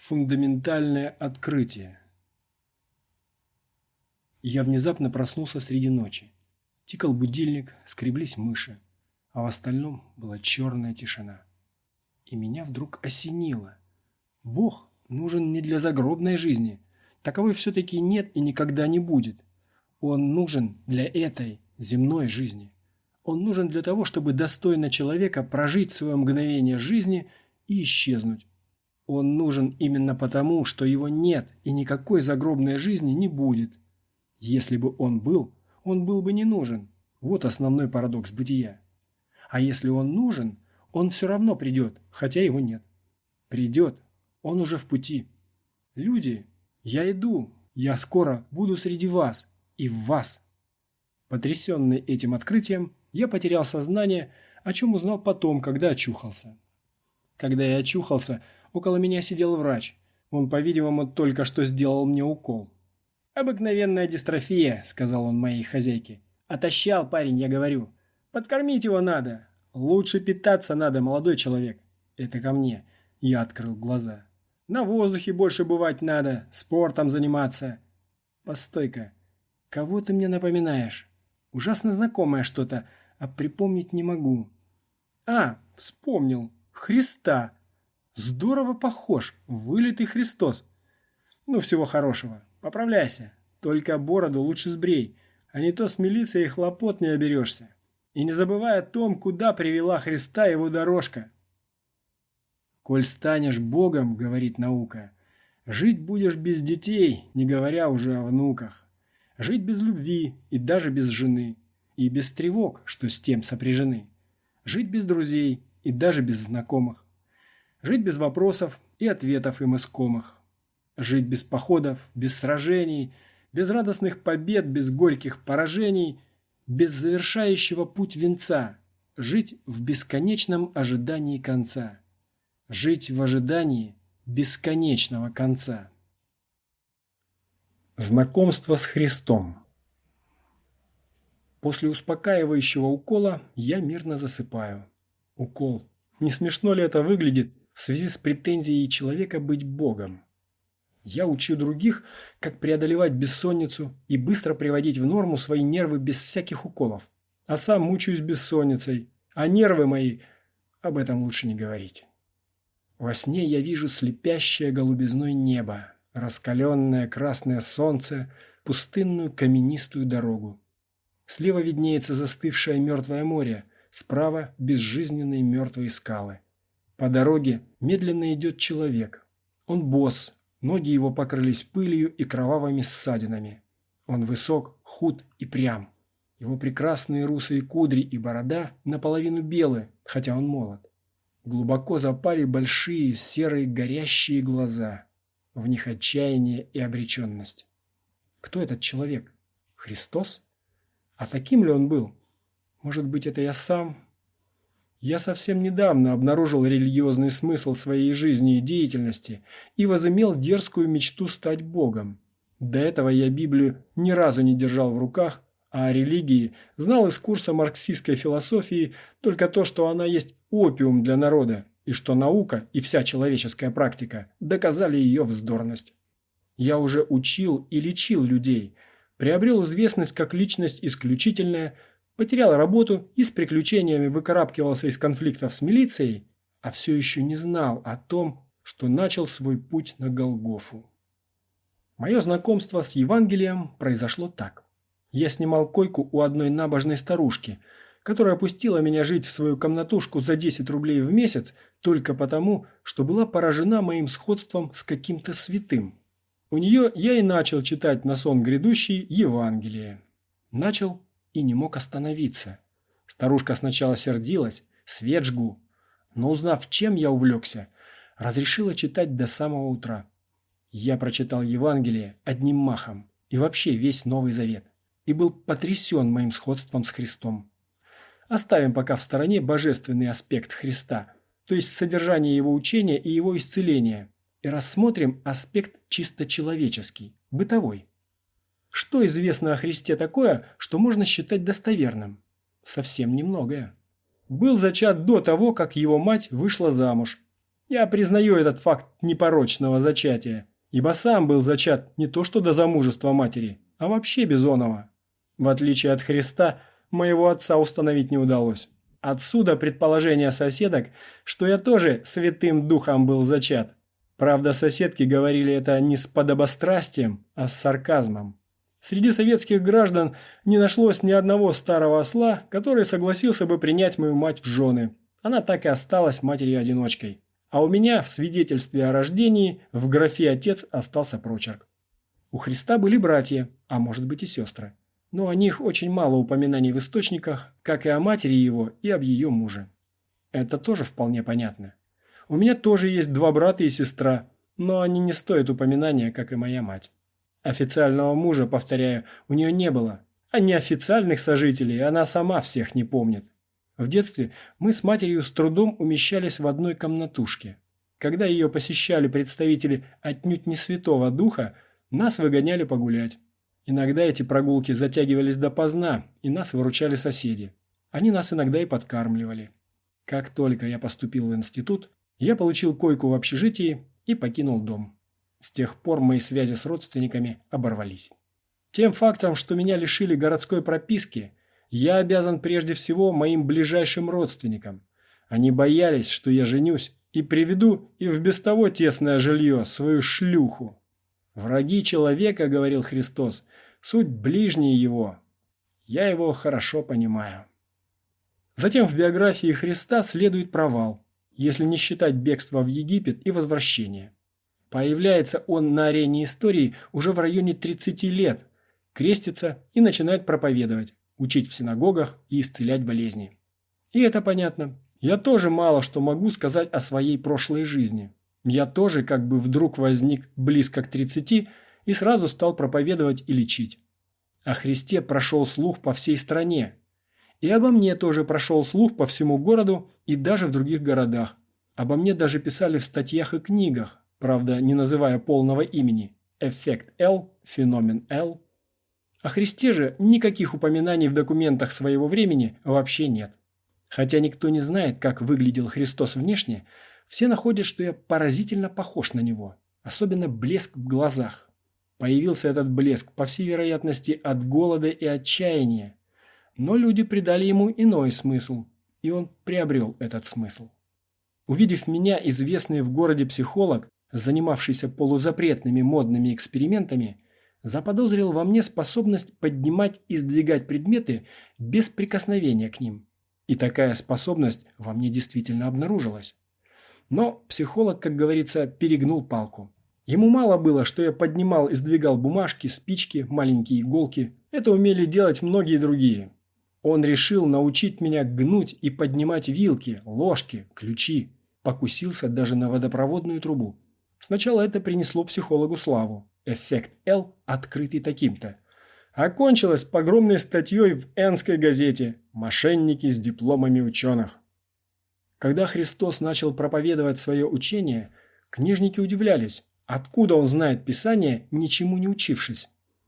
Фундаментальное открытие. Я внезапно проснулся среди ночи. Тикал будильник, скреблись мыши, а в остальном была черная тишина. И меня вдруг осенило. Бог нужен не для загробной жизни. Таковой все-таки нет и никогда не будет. Он нужен для этой земной жизни. Он нужен для того, чтобы достойно человека прожить свое мгновение жизни и исчезнуть. Он нужен именно потому, что его нет и никакой загробной жизни не будет. Если бы он был бы не нужен. Вот основной парадокс бытия. А если он нужен, он все равно придет, хотя его нет. Придет, он уже в пути. Люди, я иду, я скоро буду среди вас и в вас. Потрясенный этим открытием, я потерял сознание, о чем узнал потом, когда очухался. Когда я очухался, около меня сидел врач. Он, по-видимому, только что сделал мне укол. «Обыкновенная дистрофия», — сказал он моей хозяйке. «Отощал парень, я говорю. Подкормить его надо. Лучше питаться надо, молодой человек». Это ко мне. Я открыл глаза. «На воздухе больше бывать надо, спортом заниматься». «Постой-ка, кого ты мне напоминаешь? Ужасно знакомое что-то, а припомнить не могу». «А, вспомнил. Христа. Здорово похож. Вылитый Христос. Ну, всего хорошего. Поправляйся. Только бороду лучше сбрей, а не то с милицией хлопот не оберешься. И не забывай о том, куда привела Христа его дорожка». «Коль станешь Богом, — говорит наука, — жить будешь без детей, не говоря уже о внуках. Жить без любви и даже без жены, и без тревог, что с тем сопряжены. Жить без друзей и даже без знакомых. Жить без вопросов и ответов им искомых. Жить без походов, без сражений, без радостных побед, без горьких поражений, без завершающего путь венца. Жить в бесконечном ожидании конца. Жить в ожидании бесконечного конца». Знакомство с Христом. После успокаивающего укола я мирно засыпаю. Укол. Не смешно ли это выглядит в связи с претензией человека быть Богом? Я учу других, как преодолевать бессонницу и быстро приводить в норму свои нервы без всяких уколов. А сам мучаюсь бессонницей, а нервы мои... Об этом лучше не говорить. Во сне я вижу слепящее голубизной небо, раскаленное красное солнце, пустынную каменистую дорогу. Слева виднеется застывшее мертвое море, справа безжизненные мертвые скалы. По дороге медленно идет человек. Он босс, ноги его покрылись пылью и кровавыми ссадинами. Он высок, худ и прям. Его прекрасные русые кудри и борода наполовину белы, хотя он молод. Глубоко запали большие серые горящие глаза. В них отчаяние и обреченность. Кто этот человек? Христос? А таким ли он был? Может быть, это я сам? Я совсем недавно обнаружил религиозный смысл своей жизни и деятельности и возымел дерзкую мечту стать Богом. До этого я Библию ни разу не держал в руках, а о религии знал из курса марксистской философии только то, что она есть опиум для народа, и что наука и вся человеческая практика доказали ее вздорность. Я уже учил и лечил людей, приобрел известность как личность исключительная, потерял работу и с приключениями выкарабкивался из конфликтов с милицией, а все еще не знал о том, что начал свой путь на Голгофу. Мое знакомство с Евангелием произошло так. Я снимал койку у одной набожной старушки, которая пустила меня жить в свою комнатушку за 10 рублей в месяц только потому, что была поражена моим сходством с каким-то святым. У нее я и начал читать на сон грядущий Евангелие. Начал и не мог остановиться. Старушка сначала сердилась, свет жгу, но узнав, чем я увлекся, разрешила читать до самого утра. Я прочитал Евангелие одним махом и вообще весь Новый Завет, и был потрясен моим сходством с Христом. Оставим пока в стороне божественный аспект Христа, то есть содержание его учения и его исцеления, и рассмотрим аспект чисто человеческий, бытовой. Что известно о Христе такое, что можно считать достоверным? Совсем немногое. Был зачат до того, как его мать вышла замуж. Я признаю этот факт непорочного зачатия, ибо сам был зачат не то что до замужества матери, а вообще без оного. В отличие от Христа, моего отца установить не удалось. Отсюда предположение соседок, что я тоже святым духом был зачат. Правда, соседки говорили это не с подобострастием, а с сарказмом. Среди советских граждан не нашлось ни одного старого осла, который согласился бы принять мою мать в жены. Она так и осталась матерью-одиночкой. А у меня в свидетельстве о рождении в графе «отец» остался прочерк. У Христа были братья, а может быть и сестры. Но о них очень мало упоминаний в источниках, как и о матери его и об ее муже. Это тоже вполне понятно. У меня тоже есть 2 брата и сестра, но они не стоят упоминания, как и моя мать. Официального мужа, повторяю, у нее не было, а неофициальных сожителей она сама всех не помнит. В детстве мы с матерью с трудом умещались в одной комнатушке. Когда ее посещали представители отнюдь не Святого Духа, нас выгоняли погулять. Иногда эти прогулки затягивались допоздна, и нас выручали соседи. Они нас иногда и подкармливали. Как только я поступил в институт, я получил койку в общежитии и покинул дом. С тех пор мои связи с родственниками оборвались. Тем фактом, что меня лишили городской прописки, я обязан прежде всего моим ближайшим родственникам. Они боялись, что я женюсь и приведу и в без того тесное жилье свою шлюху. «Враги человека, — говорил Христос, — суть ближние его». Я его хорошо понимаю. Затем в биографии Христа следует провал, если не считать бегство в Египет и возвращение. Появляется он на арене истории уже в районе 30 лет, крестится и начинает проповедовать, учить в синагогах и исцелять болезни. И это понятно. Я тоже мало что могу сказать о своей прошлой жизни. Я тоже как бы вдруг возник близко к 30 и сразу стал проповедовать и лечить. О Христе прошел слух по всей стране. И обо мне тоже прошел слух по всему городу и даже в других городах. Обо мне даже писали в статьях и книгах, правда, не называя полного имени. Эффект Л, феномен Л. О Христе же никаких упоминаний в документах своего времени вообще нет. Хотя никто не знает, как выглядел Христос внешне, все находят, что я поразительно похож на него, особенно блеск в глазах. Появился этот блеск, по всей вероятности, от голода и отчаяния. Но люди придали ему иной смысл, и он приобрел этот смысл. Увидев меня, известный в городе психолог, занимавшийся полузапретными модными экспериментами, заподозрил во мне способность поднимать и сдвигать предметы без прикосновения к ним. И такая способность во мне действительно обнаружилась. Но психолог, как говорится, перегнул палку. Ему мало было, что я поднимал и сдвигал бумажки, спички, маленькие иголки. Это умели делать многие другие. Он решил научить меня гнуть и поднимать вилки, ложки, ключи. Покусился даже на водопроводную трубу. Сначала это принесло психологу славу. Эффект Л, открытый таким-то. Окончилось погромной статьей в Энской газете «Мошенники с дипломами ученых». Когда Христос начал проповедовать свое учение, книжники удивлялись, откуда он знает Писание, ничему не учившись.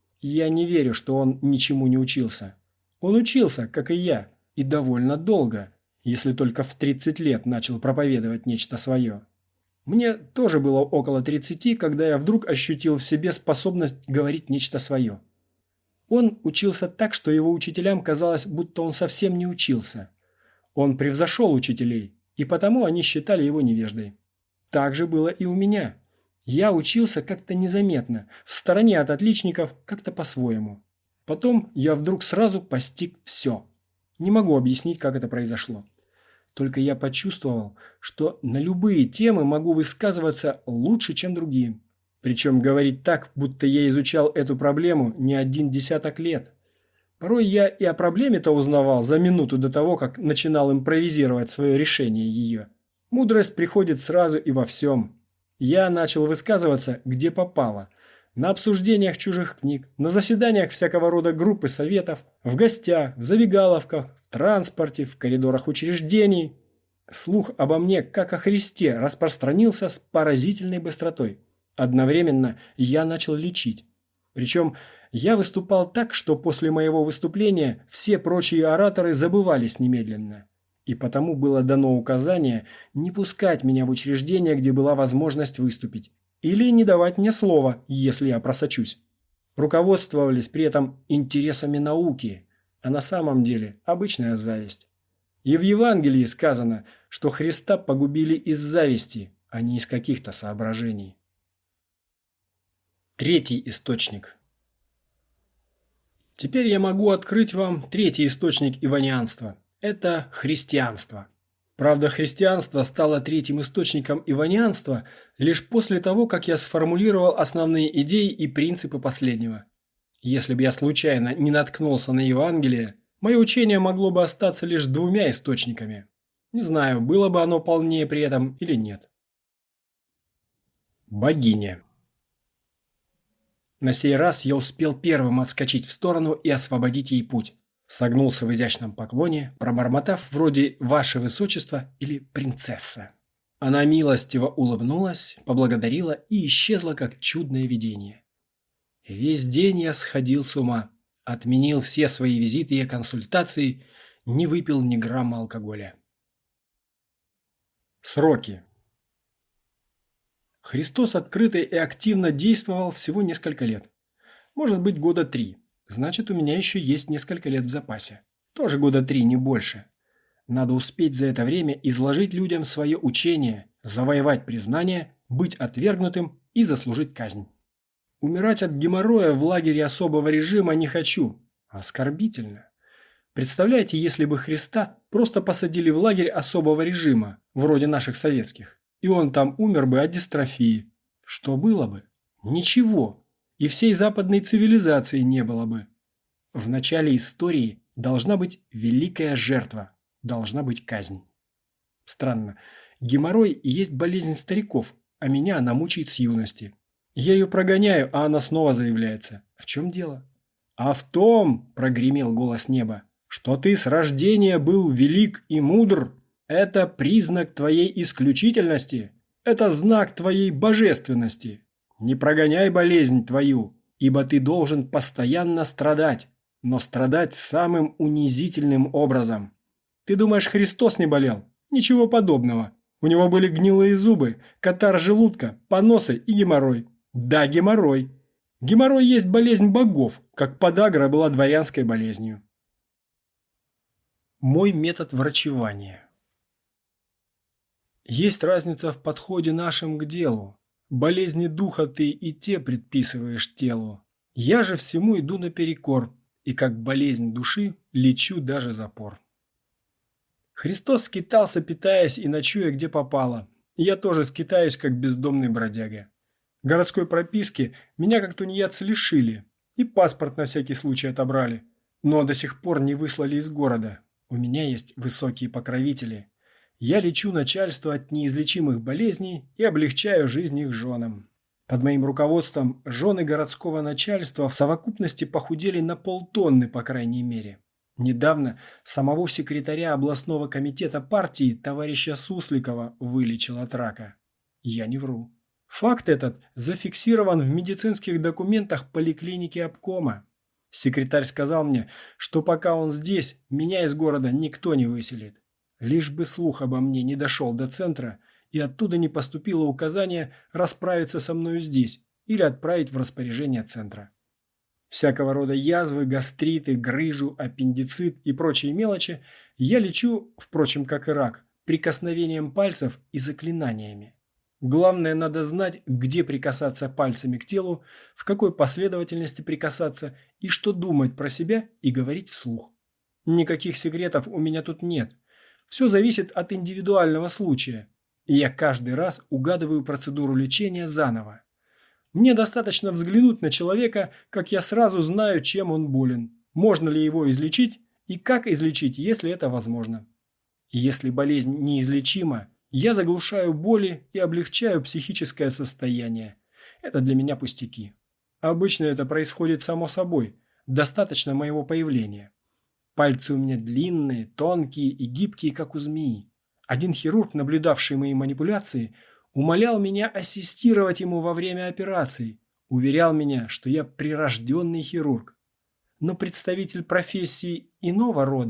Я не верю, что он ничему не учился. Он учился, как и я, и довольно долго, если только в 30 лет начал проповедовать нечто свое. Мне тоже было около 30, когда я вдруг ощутил в себе способность говорить нечто свое. Он учился так, что его учителям казалось, будто он совсем не учился. Он превзошел учителей, и потому они считали его невеждой. Так же было и у меня. Я учился как-то незаметно, в стороне от отличников, как-то по-своему. Потом я вдруг сразу постиг все. Не могу объяснить, как это произошло. Только я почувствовал, что на любые темы могу высказываться лучше, чем другие. Причем говорить так, будто я изучал эту проблему не 10 лет. Порой я и о проблеме-то узнавал за минуту до того, как начинал импровизировать свое решение ее. Мудрость приходит сразу и во всем. Я начал высказываться, где попало. На обсуждениях чужих книг, на заседаниях всякого рода групп и советов, в гостях, в забегаловках, в транспорте, в коридорах учреждений. Слух обо мне, как о Христе, распространился с поразительной быстротой. Одновременно я начал лечить. Причем я выступал так, что после моего выступления все прочие ораторы забывались немедленно. И потому было дано указание не пускать меня в учреждение, где была возможность выступить, или не давать мне слова, если я просочусь. Руководствовались при этом интересами науки, а на самом деле обычная зависть. И в Евангелии сказано, что Христа погубили из зависти, а не из каких-то соображений. Третий источник. Теперь я могу открыть вам третий источник иванианства. Это христианство. Правда, христианство стало третьим источником иванианства лишь после того, как я сформулировал основные идеи и принципы последнего. Если бы я случайно не наткнулся на Евангелие, мое учение могло бы остаться лишь двумя источниками. Не знаю, было бы оно полнее при этом или нет. Богиня. На сей раз я успел первым отскочить в сторону и освободить ей путь. Согнулся в изящном поклоне, пробормотав вроде «Ваше Высочество» или «Принцесса». Она милостиво улыбнулась, поблагодарила и исчезла, как чудное видение. Весь день я сходил с ума, отменил все свои визиты и консультации, не выпил ни грамма алкоголя. Сроки. Христос открыто и активно действовал всего несколько лет. Может быть, года 3. Значит, у меня еще есть несколько лет в запасе. Тоже года 3, не больше. Надо успеть за это время изложить людям свое учение, завоевать признание, быть отвергнутым и заслужить казнь. Умирать от геморроя в лагере особого режима не хочу. Оскорбительно. Представляете, если бы Христа просто посадили в лагерь особого режима, вроде наших советских, и он там умер бы от дистрофии. Что было бы? Ничего. И всей западной цивилизации не было бы. В начале истории должна быть великая жертва, должна быть казнь. Странно. Геморрой и есть болезнь стариков, а меня она мучает с юности. Я ее прогоняю, а она снова заявляется. В чем дело? А в том, прогремел голос неба, что ты с рождения был велик и мудр. Это признак твоей исключительности. Это знак твоей божественности. Не прогоняй болезнь твою, ибо ты должен постоянно страдать, но страдать самым унизительным образом. Ты думаешь, Христос не болел? Ничего подобного. У него были гнилые зубы, катар желудка, поносы и геморрой. Да, геморрой. Геморрой есть болезнь богов, как подагра была дворянской болезнью. Мой метод врачевания. Есть разница в подходе нашим к делу. Болезни духа ты и те предписываешь телу. Я же всему иду наперекор, и как болезнь души лечу даже запор. Христос скитался, питаясь и ночуя где попало. И я тоже скитаюсь, как бездомный бродяга. Городской прописки меня как тунеядца лишили, и паспорт на всякий случай отобрали, но до сих пор не выслали из города. У меня есть высокие покровители. Я лечу начальство от неизлечимых болезней и облегчаю жизнь их женам. Под моим руководством жены городского начальства в совокупности похудели на полтонны, по крайней мере. Недавно самого секретаря областного комитета партии товарища Сусликова вылечил от рака. Я не вру. Факт этот зафиксирован в медицинских документах поликлиники обкома. Секретарь сказал мне, что пока он здесь, меня из города никто не выселит. Лишь бы слух обо мне не дошел до центра, и оттуда не поступило указание расправиться со мною здесь или отправить в распоряжение центра. Всякого рода язвы, гастриты, грыжу, аппендицит и прочие мелочи я лечу, впрочем, как и рак, прикосновением пальцев и заклинаниями. Главное, надо знать, где прикасаться пальцами к телу, в какой последовательности прикасаться и что думать про себя и говорить вслух. Никаких секретов у меня тут нет. Все зависит от индивидуального случая, и я каждый раз угадываю процедуру лечения заново. Мне достаточно взглянуть на человека, как я сразу знаю, чем он болен, можно ли его излечить и как излечить, если это возможно. Если болезнь неизлечима, я заглушаю боли и облегчаю психическое состояние. Это для меня пустяки. Обычно это происходит само собой, достаточно моего появления. Пальцы у меня длинные, тонкие и гибкие, как у змеи. Один хирург, наблюдавший мои манипуляции, умолял меня ассистировать ему во время операции, уверял меня, что я прирожденный хирург. Но представитель профессии иного рода,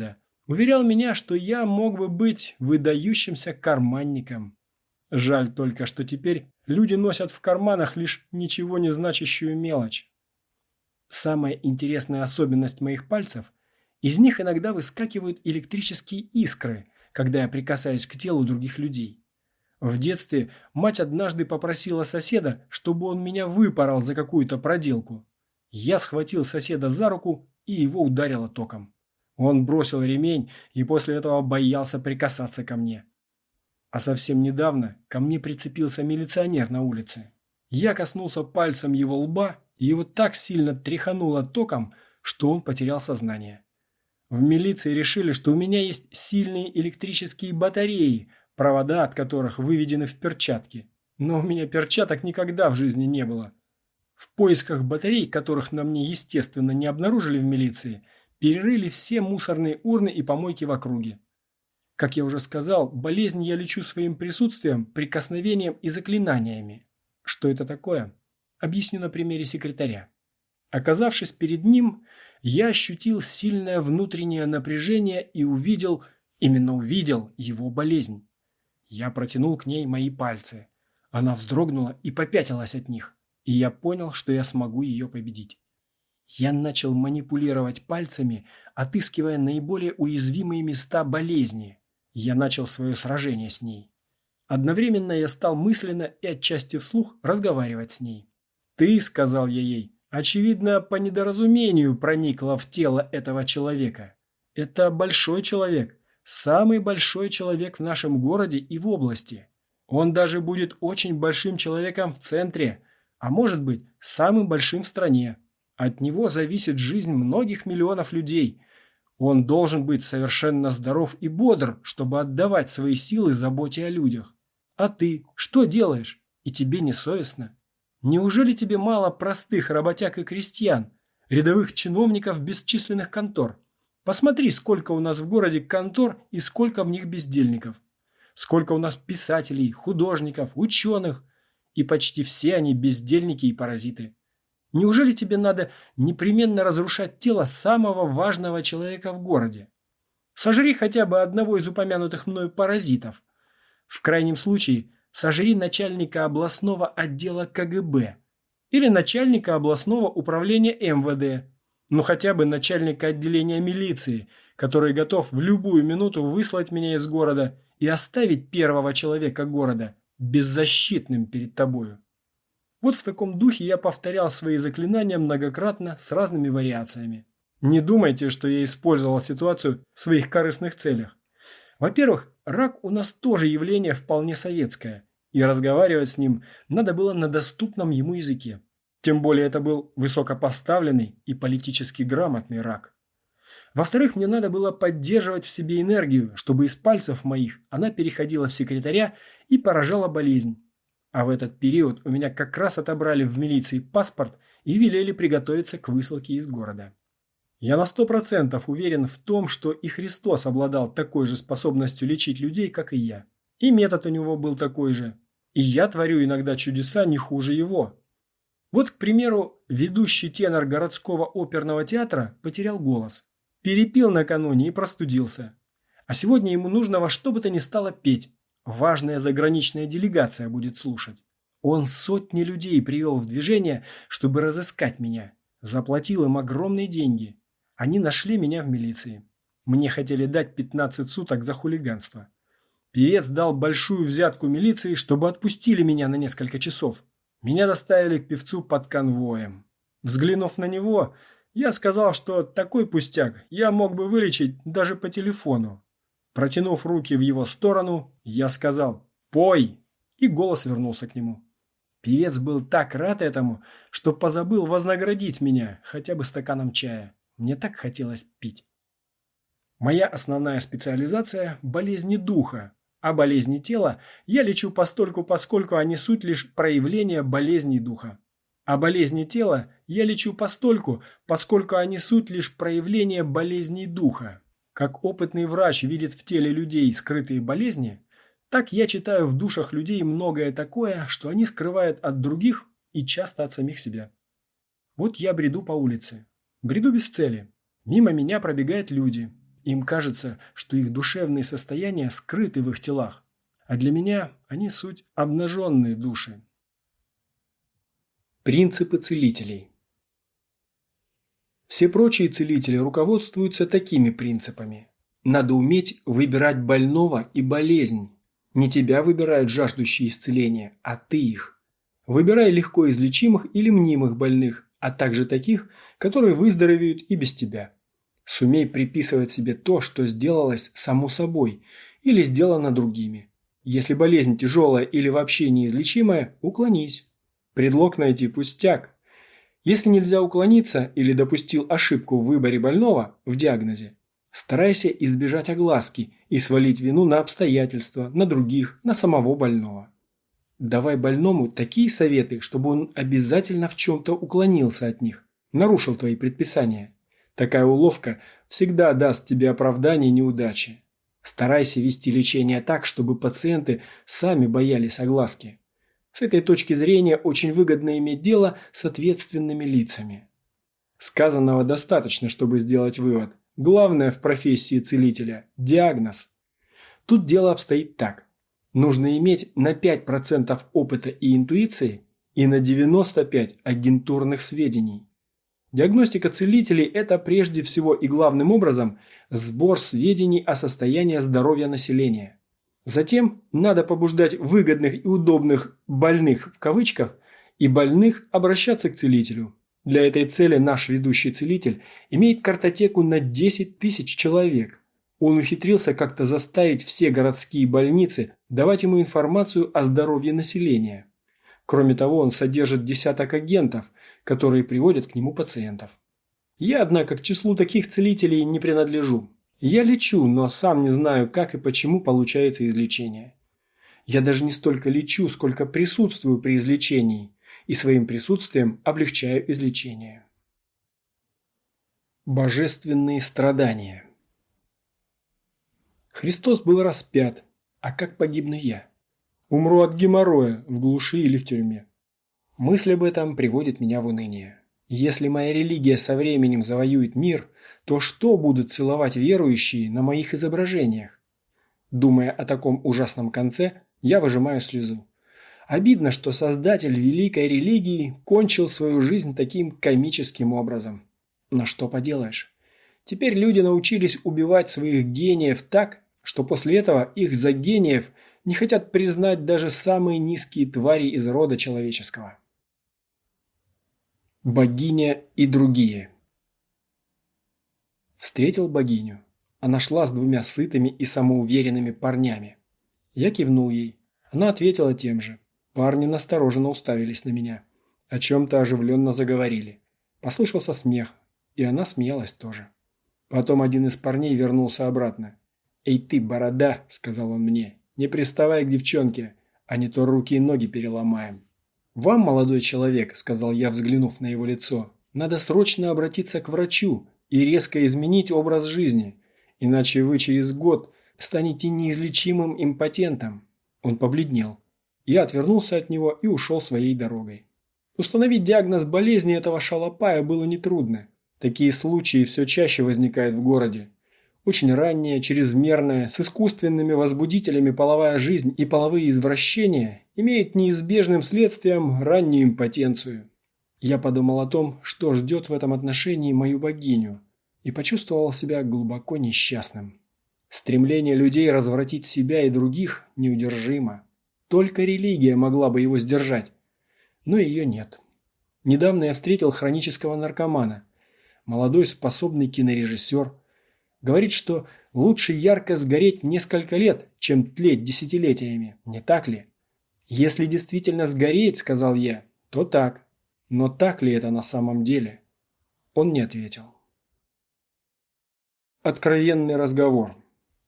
Уверял меня, что я мог бы быть выдающимся карманником. Жаль только, что теперь люди носят в карманах лишь ничего не значащую мелочь. Самая интересная особенность моих пальцев – из них иногда выскакивают электрические искры, когда я прикасаюсь к телу других людей. В детстве мать однажды попросила соседа, чтобы он меня выпорол за какую-то проделку. Я схватил соседа за руку и его ударило током. Он бросил ремень и после этого боялся прикасаться ко мне. А совсем недавно ко мне прицепился милиционер на улице. Я коснулся пальцем его лба, и его так сильно тряхануло током, что он потерял сознание. В милиции решили, что у меня есть сильные электрические батареи, провода от которых выведены в перчатки. Но у меня перчаток никогда в жизни не было. В поисках батарей, которых на мне, естественно, не обнаружили в милиции, перерыли все мусорные урны и помойки в округе. Как я уже сказал, болезнь я лечу своим присутствием, прикосновением и заклинаниями. Что это такое? Объясню на примере секретаря. Оказавшись перед ним, я ощутил сильное внутреннее напряжение и увидел его болезнь. Я протянул к ней мои пальцы. Она вздрогнула и попятилась от них, и я понял, что я смогу ее победить. Я начал манипулировать пальцами, отыскивая наиболее уязвимые места болезни. Я начал свое сражение с ней. Одновременно я стал мысленно и отчасти вслух разговаривать с ней. «Ты», — сказал я ей, — очевидно, по недоразумению проникла в тело этого человека. Это большой человек, самый большой человек в нашем городе и в области. Он даже будет очень большим человеком в центре, а может быть, самым большим в стране. От него зависит жизнь многих миллионов людей. Он должен быть совершенно здоров и бодр, чтобы отдавать свои силы заботе о людях. А ты что делаешь? И тебе не совестно? Неужели тебе мало простых работяг и крестьян, рядовых чиновников бесчисленных контор? Посмотри, сколько у нас в городе контор и сколько в них бездельников. Сколько у нас писателей, художников, ученых. И почти все они бездельники и паразиты. Неужели тебе надо непременно разрушать тело самого важного человека в городе? Сожри хотя бы одного из упомянутых мною паразитов. В крайнем случае, сожри начальника областного отдела КГБ или начальника областного управления МВД, ну хотя бы начальника отделения милиции, который готов в любую минуту выслать меня из города и оставить первого человека города беззащитным перед тобою. Вот в таком духе я повторял свои заклинания многократно с разными вариациями. Не думайте, что я использовал ситуацию в своих корыстных целях. Во-первых, рак у нас тоже явление вполне советское, и разговаривать с ним надо было на доступном ему языке. Тем более это был высокопоставленный и политически грамотный рак. Во-вторых, мне надо было поддерживать в себе энергию, чтобы из пальцев моих она переходила в секретаря и поражала болезнь. А в этот период у меня как раз отобрали в милиции паспорт и велели приготовиться к высылке из города. Я на 100% уверен в том, что и Христос обладал такой же способностью лечить людей, как и я. И метод у него был такой же. И я творю иногда чудеса не хуже его. Вот, к примеру, ведущий тенор городского оперного театра потерял голос. Перепил накануне и простудился. А сегодня ему нужно во что бы то ни стало петь. Важная заграничная делегация будет слушать. Он сотни людей привел в движение, чтобы разыскать меня. Заплатил им огромные деньги. Они нашли меня в милиции. Мне хотели дать 15 суток за хулиганство. Певец дал большую взятку милиции, чтобы отпустили меня на несколько часов. Меня доставили к певцу под конвоем. Взглянув на него, я сказал, что такой пустяк я мог бы вылечить даже по телефону. Протянув руки в его сторону, я сказал «Пой!» и голос вернулся к нему. Певец был так рад этому, что позабыл вознаградить меня хотя бы стаканом чая. Мне так хотелось пить. Моя основная специализация – болезни духа, а болезни тела я лечу постольку, поскольку они суть лишь проявления болезней духа. А болезни тела я лечу постольку, поскольку они суть лишь проявления болезней духа. Как опытный врач видит в теле людей скрытые болезни, так я читаю в душах людей многое такое, что они скрывают от других и часто от самих себя. Вот я бреду по улице. Бреду без цели. Мимо меня пробегают люди. Им кажется, что их душевные состояния скрыты в их телах, а для меня они суть обнаженные души. Принципы целителей. Все прочие целители руководствуются такими принципами. Надо уметь выбирать больного и болезнь. Не тебя выбирают жаждущие исцеления, а ты их. Выбирай легко излечимых или мнимых больных, а также таких, которые выздоровеют и без тебя. Сумей приписывать себе то, что сделалось само собой или сделано другими. Если болезнь тяжелая или вообще неизлечимая, уклонись. Предлог найти пустяк. Если нельзя уклониться или допустил ошибку в выборе больного, в диагнозе, старайся избежать огласки и свалить вину на обстоятельства, на других, на самого больного. Давай больному такие советы, чтобы он обязательно в чем-то уклонился от них, нарушил твои предписания. Такая уловка всегда даст тебе оправдание неудачи. Старайся вести лечение так, чтобы пациенты сами боялись огласки. С этой точки зрения очень выгодно иметь дело с ответственными лицами. Сказанного достаточно, чтобы сделать вывод. Главное в профессии целителя – диагноз. Тут дело обстоит так. Нужно иметь на 5% опыта и интуиции и на 95% агентурных сведений. Диагностика целителей – это прежде всего и главным образом сбор сведений о состоянии здоровья населения. Затем надо побуждать выгодных и удобных «больных» в кавычках и больных обращаться к целителю. Для этой цели наш ведущий целитель имеет картотеку на 10 тысяч человек. Он ухитрился как-то заставить все городские больницы давать ему информацию о здоровье населения. Кроме того, он содержит десяток агентов, которые приводят к нему пациентов. Я, однако, к числу таких целителей не принадлежу. Я лечу, но сам не знаю, как и почему получается излечение. Я даже не столько лечу, сколько присутствую при излечении, и своим присутствием облегчаю излечение. Божественные страдания. Христос был распят, а как погибну я? Умру от геморроя в глуши или в тюрьме. Мысль об этом приводит меня в уныние. Если моя религия со временем завоюет мир, то что будут целовать верующие на моих изображениях? Думая о таком ужасном конце, я выжимаю слезу. Обидно, что создатель великой религии кончил свою жизнь таким комическим образом. Но что поделаешь? Теперь люди научились убивать своих гениев так, что после этого их за гениев не хотят признать даже самые низкие твари из рода человеческого. Богиня и другие. Встретил богиню. Она шла с 2 сытыми и самоуверенными парнями. Я кивнул ей. Она ответила тем же. Парни настороженно уставились на меня. О чем-то оживленно заговорили. Послышался смех, и она смеялась тоже. Потом один из парней вернулся обратно. «Эй ты, борода!» – сказал он мне. «Не приставай к девчонке, а не то руки и ноги переломаем». «Вам, молодой человек», – сказал я, взглянув на его лицо, – «надо срочно обратиться к врачу и резко изменить образ жизни, иначе вы через год станете неизлечимым импотентом». Он побледнел. Я отвернулся от него и ушел своей дорогой. Установить диагноз болезни этого шалопая было нетрудно. Такие случаи все чаще возникают в городе. Очень ранняя, чрезмерная, с искусственными возбудителями половая жизнь и половые извращения имеют неизбежным следствием раннюю импотенцию. Я подумал о том, что ждет в этом отношении мою богиню, и почувствовал себя глубоко несчастным. Стремление людей развратить себя и других неудержимо. Только религия могла бы его сдержать, но ее нет. Недавно я встретил хронического наркомана, молодой способный кинорежиссер. Говорит, что лучше ярко сгореть несколько лет, чем тлеть десятилетиями, не так ли? Если действительно сгореть, сказал я, то так. Но так ли это на самом деле? Он не ответил. Откровенный разговор.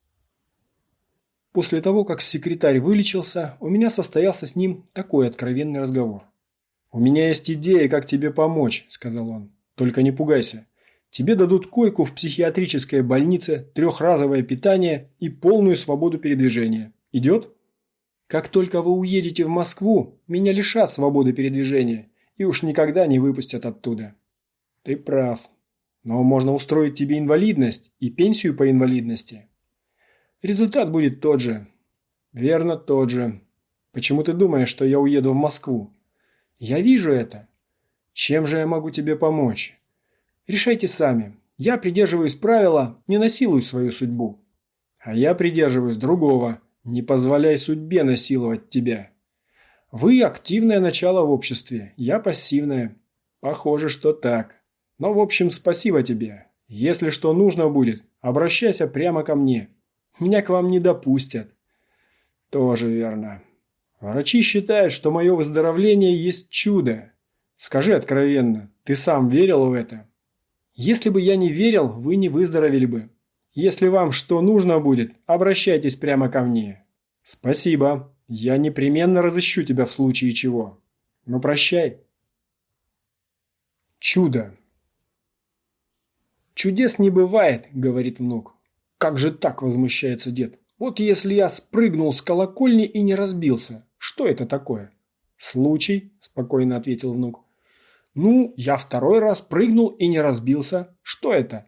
После того, как секретарь вылечился, у меня состоялся с ним такой откровенный разговор. «У меня есть идея, как тебе помочь», – сказал он. «Только не пугайся. Тебе дадут койку в психиатрической больнице, 3-разовое питание и полную свободу передвижения. Идет? Как только вы уедете в Москву, меня лишат свободы передвижения и уж никогда не выпустят оттуда». «Ты прав. Но можно устроить тебе инвалидность и пенсию по инвалидности. Результат будет тот же. Верно, тот же. Почему ты думаешь, что я уеду в Москву? Я вижу это. Чем же я могу тебе помочь? Решайте сами. Я придерживаюсь правила «не насилуй свою судьбу». А я придерживаюсь другого «не позволяй судьбе насиловать тебя». Вы активное начало в обществе, я пассивное. Похоже, что так. Но в общем спасибо тебе. Если что нужно будет, обращайся прямо ко мне. Меня к вам не допустят. Тоже верно. Врачи считают, что мое выздоровление есть чудо. Скажи откровенно, ты сам верил в это? Если бы я не верил, вы не выздоровели бы. Если вам что нужно будет, обращайтесь прямо ко мне. Спасибо. Я непременно разыщу тебя в случае чего. Ну, прощай. Чудо. Чудес не бывает, говорит внук. Как же так, возмущается дед. Вот если я спрыгнул с колокольни и не разбился, что это такое? Случай, спокойно ответил внук. Ну, я второй раз прыгнул и не разбился. Что это?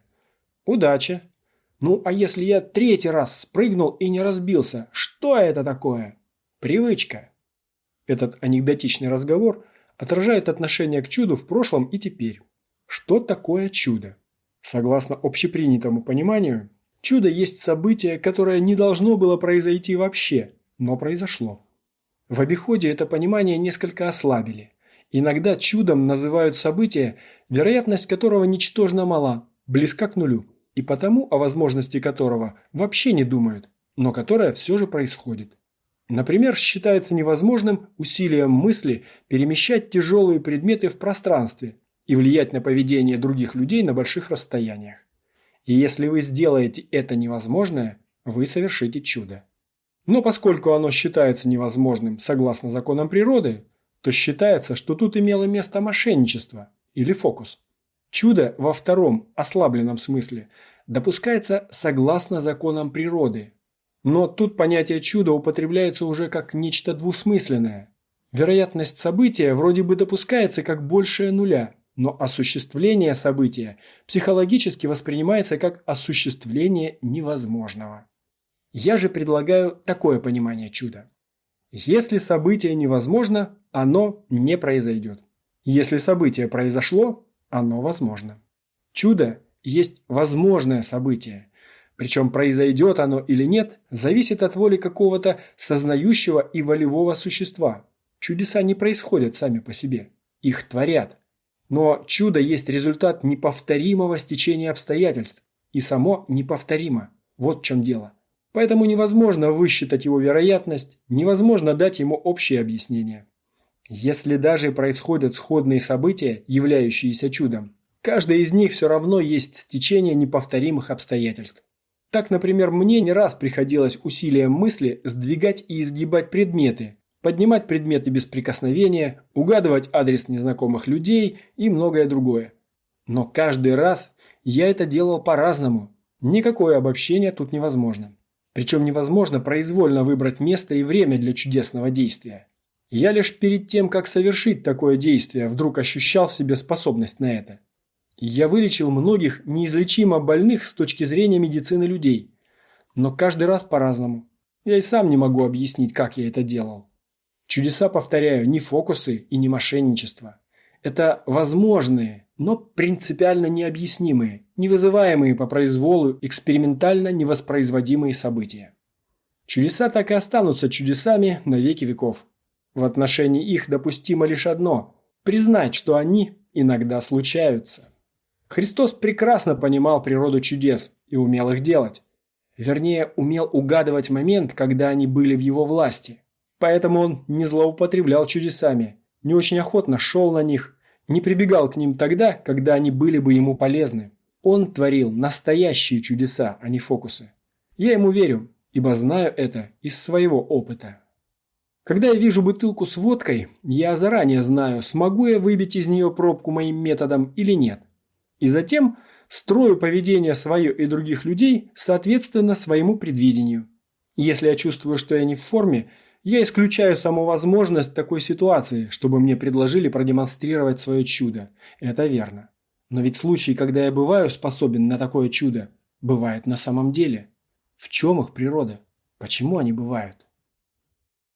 Удача. Ну, а если я третий раз спрыгнул и не разбился, что это такое? Привычка. Этот анекдотичный разговор отражает отношение к чуду в прошлом и теперь. Что такое чудо? Согласно общепринятому пониманию, чудо есть событие, которое не должно было произойти вообще, но произошло. В обиходе это понимание несколько ослабили. Иногда чудом называют событие, вероятность которого ничтожно мала, близка к нулю, и потому о возможности которого вообще не думают, но которое все же происходит. Например, считается невозможным усилием мысли перемещать тяжелые предметы в пространстве и влиять на поведение других людей на больших расстояниях. И если вы сделаете это невозможное, вы совершите чудо. Но поскольку оно считается невозможным согласно законам природы, то считается, что тут имело место мошенничество или фокус. Чудо во втором, ослабленном смысле допускается согласно законам природы. Но тут понятие чуда употребляется уже как нечто двусмысленное. Вероятность события вроде бы допускается как большее нуля, но осуществление события психологически воспринимается как осуществление невозможного. Я же предлагаю такое понимание чуда. Если событие невозможно, оно не произойдет. Если событие произошло, оно возможно. Чудо есть возможное событие. Причем произойдет оно или нет, зависит от воли какого-то сознающего и волевого существа. Чудеса не происходят сами по себе. Их творят. Но чудо есть результат неповторимого стечения обстоятельств. И само неповторимо. Вот в чем дело. Поэтому невозможно высчитать его вероятность, невозможно дать ему общее объяснение. Если даже происходят сходные события, являющиеся чудом, каждое из них все равно есть стечение неповторимых обстоятельств. Так, например, мне не раз приходилось усилием мысли сдвигать и изгибать предметы, поднимать предметы без прикосновения, угадывать адрес незнакомых людей и многое другое. Но каждый раз я это делал по-разному. Никакое обобщение тут невозможно. Причем невозможно произвольно выбрать место и время для чудесного действия. Я лишь перед тем, как совершить такое действие, вдруг ощущал в себе способность на это. Я вылечил многих неизлечимо больных с точки зрения медицины людей. Но каждый раз по-разному. Я и сам не могу объяснить, как я это делал. Чудеса, повторяю, не фокусы и не мошенничество. Это возможные, но принципиально необъяснимые, не вызываемые по произволу экспериментально невоспроизводимые события. Чудеса так и останутся чудесами на веки веков. В отношении их допустимо лишь одно – признать, что они иногда случаются. Христос прекрасно понимал природу чудес и умел их делать. Вернее, умел угадывать момент, когда они были в его власти. Поэтому он не злоупотреблял чудесами, не очень охотно шел на них, не прибегал к ним тогда, когда они были бы ему полезны. Он творил настоящие чудеса, а не фокусы. Я ему верю, ибо знаю это из своего опыта. Когда я вижу бутылку с водкой, я заранее знаю, смогу я выбить из нее пробку моим методом или нет. И затем строю поведение свое и других людей соответственно своему предвидению. Если я чувствую, что я не в форме, я исключаю саму возможность такой ситуации, чтобы мне предложили продемонстрировать свое чудо. Это верно. Но ведь случаи, когда я бываю способен на такое чудо, бывают на самом деле. В чем их природа? Почему они бывают?